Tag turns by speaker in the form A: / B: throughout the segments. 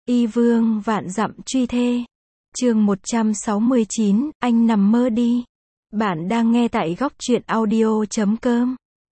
A: Y vương vạn dặm truy thê. Chương 169, anh nằm mơ đi. Bạn đang nghe tại góc truyện audio.com.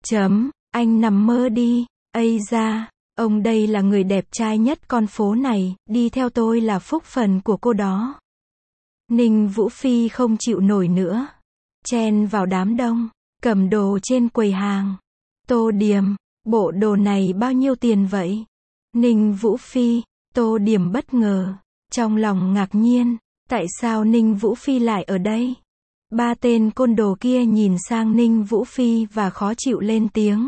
A: Anh nằm mơ đi. Ây da, ông đây là người đẹp trai nhất con phố này, đi theo tôi là phúc phần của cô đó. Ninh Vũ Phi không chịu nổi nữa. Chen vào đám đông, cầm đồ trên quầy hàng. Tô Điềm, bộ đồ này bao nhiêu tiền vậy? Ninh Vũ Phi, Tô Điềm bất ngờ, trong lòng ngạc nhiên, tại sao Ninh Vũ Phi lại ở đây? Ba tên côn đồ kia nhìn sang Ninh Vũ Phi và khó chịu lên tiếng.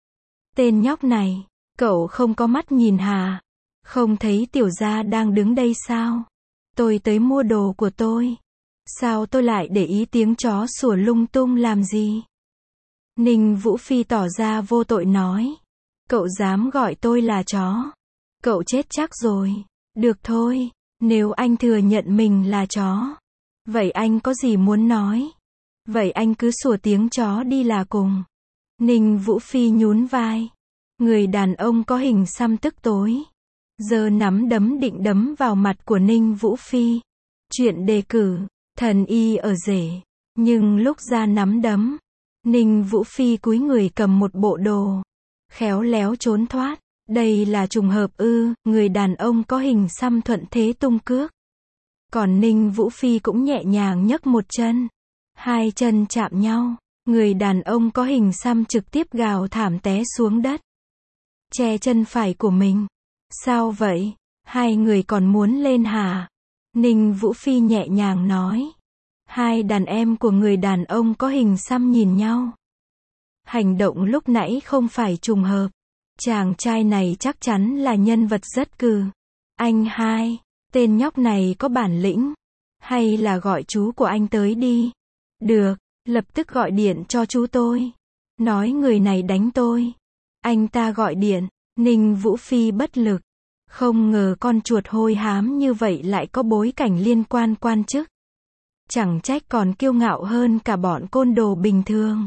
A: Tên nhóc này, cậu không có mắt nhìn hả? Không thấy tiểu gia đang đứng đây sao? Tôi tới mua đồ của tôi. Sao tôi lại để ý tiếng chó sủa lung tung làm gì? Ninh Vũ Phi tỏ ra vô tội nói. Cậu dám gọi tôi là chó? Cậu chết chắc rồi. Được thôi, nếu anh thừa nhận mình là chó, vậy anh có gì muốn nói? Vậy anh cứ sủa tiếng chó đi là cùng. Ninh Vũ Phi nhún vai. Người đàn ông có hình xăm tức tối, giơ nắm đấm định đấm vào mặt của Ninh Vũ Phi. Chuyện đề cử, thần y ở rể. Nhưng lúc ra nắm đấm, Ninh Vũ Phi cúi người cầm một bộ đồ, khéo léo trốn thoát. Đây là trùng hợp ư? Người đàn ông có hình xăm thuận thế tung cước. Còn Ninh Vũ Phi cũng nhẹ nhàng nhấc một chân. Hai chân chạm nhau, người đàn ông có hình xăm trực tiếp gào thảm té xuống đất, che chân phải của mình. Sao vậy? Hai người còn muốn lên hả? Ninh Vũ Phi nhẹ nhàng nói. Hai đàn em của người đàn ông có hình xăm nhìn nhau. Hành động lúc nãy không phải trùng hợp. Chàng trai này chắc chắn là nhân vật rất cừ. Anh hai, tên nhóc này có bản lĩnh. Hay là gọi chú của anh tới đi. Được, lập tức gọi điện cho chú tôi. Nói người này đánh tôi. Anh ta gọi điện. Ninh Vũ Phi bất lực. Không ngờ con chuột hôi hám như vậy lại có bối cảnh liên quan quan chức. Chẳng trách còn kiêu ngạo hơn cả bọn côn đồ bình thường.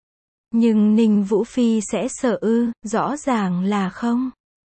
A: Nhưng Ninh Vũ Phi sẽ sợ ư? Rõ ràng là không.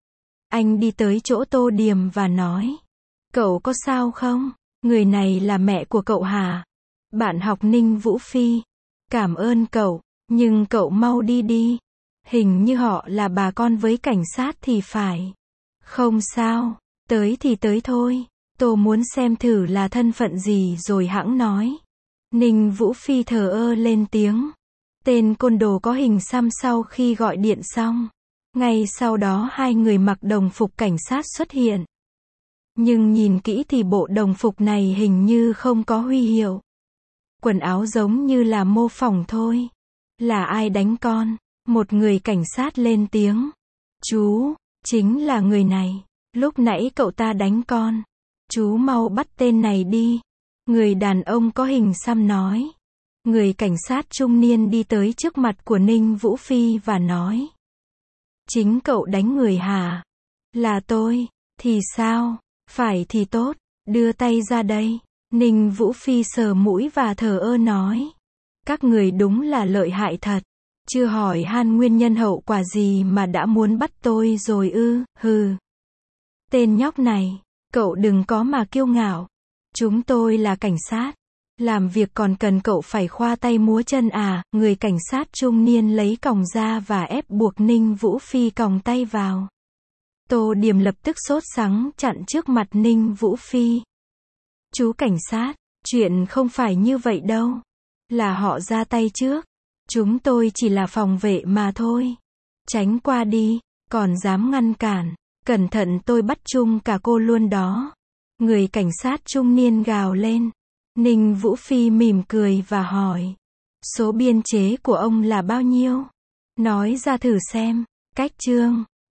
A: Anh đi tới chỗ Tô Điềm và nói. Cậu có sao không? Người này là mẹ của cậu hả? Bạn học Ninh Vũ Phi. Cảm ơn cậu, nhưng cậu mau đi đi. Hình như họ là bà con với cảnh sát thì phải. Không sao, tới thì tới thôi. Tôi muốn xem thử là thân phận gì rồi hẵng nói. Ninh Vũ Phi thờ ơ lên tiếng. Tên côn đồ có hình xăm sau khi gọi điện xong. Ngay sau đó hai người mặc đồng phục cảnh sát xuất hiện. Nhưng nhìn kỹ thì bộ đồng phục này hình như không có huy hiệu. Quần áo giống như là mô phỏng thôi. Là ai đánh con? Một người cảnh sát lên tiếng. Chú, chính là người này. Lúc nãy cậu ta đánh con. Chú mau bắt tên này đi. Người đàn ông có hình xăm nói. Người cảnh sát trung niên đi tới trước mặt của Ninh Vũ Phi và nói. Chính cậu đánh người hả? Là tôi. Thì sao? Phải thì tốt. Đưa tay ra đây. Ninh Vũ Phi sờ mũi và thờ ơ nói. Các người đúng là lợi hại thật. Chưa hỏi han nguyên nhân hậu quả gì mà đã muốn bắt tôi rồi ư? Hừ. Tên nhóc này, cậu đừng có mà kiêu ngạo. Chúng tôi là cảnh sát. Làm việc còn cần cậu phải khoa tay múa chân à? Người cảnh sát trung niên lấy còng ra và ép buộc Ninh Vũ Phi còng tay vào. Tô Điềm lập tức sốt sắng chặn trước mặt Ninh Vũ Phi. Chú cảnh sát, chuyện không phải như vậy đâu. Là họ ra tay trước. Chúng tôi chỉ là phòng vệ mà thôi. Tránh qua đi, còn dám ngăn cản. Cẩn thận tôi bắt chung cả cô luôn đó. Người cảnh sát trung niên gào lên. Ninh Vũ Phi mỉm cười và hỏi. Số biên chế của ông là bao nhiêu? Nói ra thử xem. Cách chương.